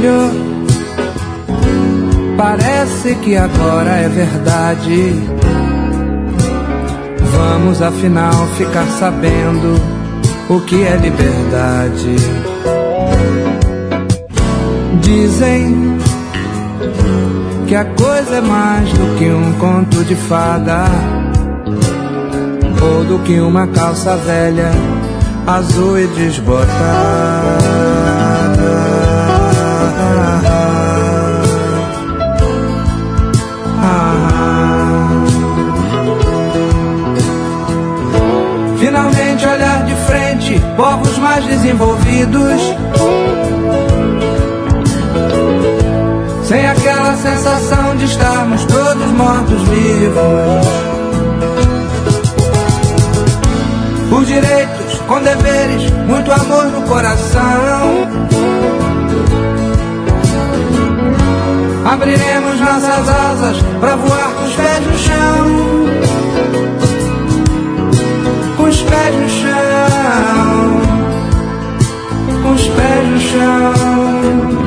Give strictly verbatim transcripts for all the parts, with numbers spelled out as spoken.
Filho, parece que agora é verdade. Vamos afinal ficar sabendo o que é liberdade. Dizem que a coisa é mais do que um conto de fada, ou do que uma calça velha, azul e desbotada. Ah. Finalmente olhar de frente povos mais desenvolvidos, sem aquela sensação de estarmos todos mortos-vivos. Por direitos, com deveres, muito amor no coração, abriremos nossas asas pra voar com os pés no chão. Com os pés no chão, com os pés no chão.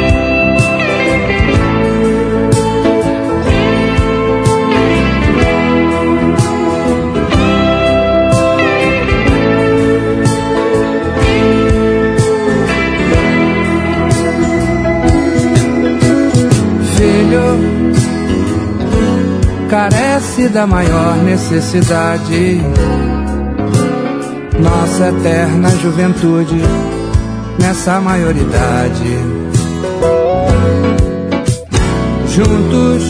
Carece da maior necessidade, nossa eterna juventude nessa maioridade. Juntos,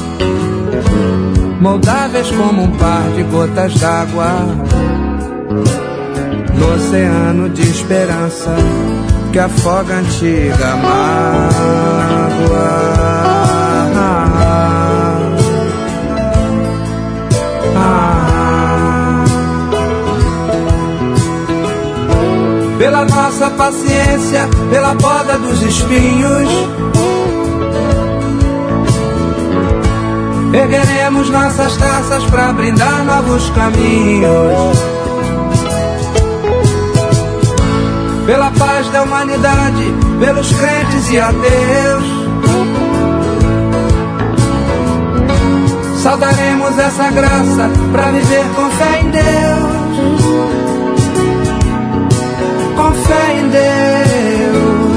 moldáveis como um par de gotas d'água, no oceano de esperança que afoga a antiga mágoa. Pela nossa paciência, pela poda dos espinhos, ergueremos nossas taças para brindar novos caminhos. Pela paz da humanidade, pelos crentes e ateus, saudaremos essa graça para viver com fé em Deus. Com fé em Deus.